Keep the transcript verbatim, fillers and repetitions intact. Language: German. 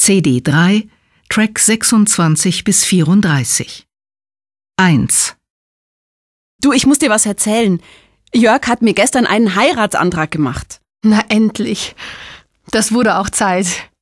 C D drei, Track sechsundzwanzig bis vierunddreißig. eins. Du, ich muss dir was erzählen. Jörg hat mir gestern einen Heiratsantrag gemacht. Na endlich. Das wurde auch Zeit.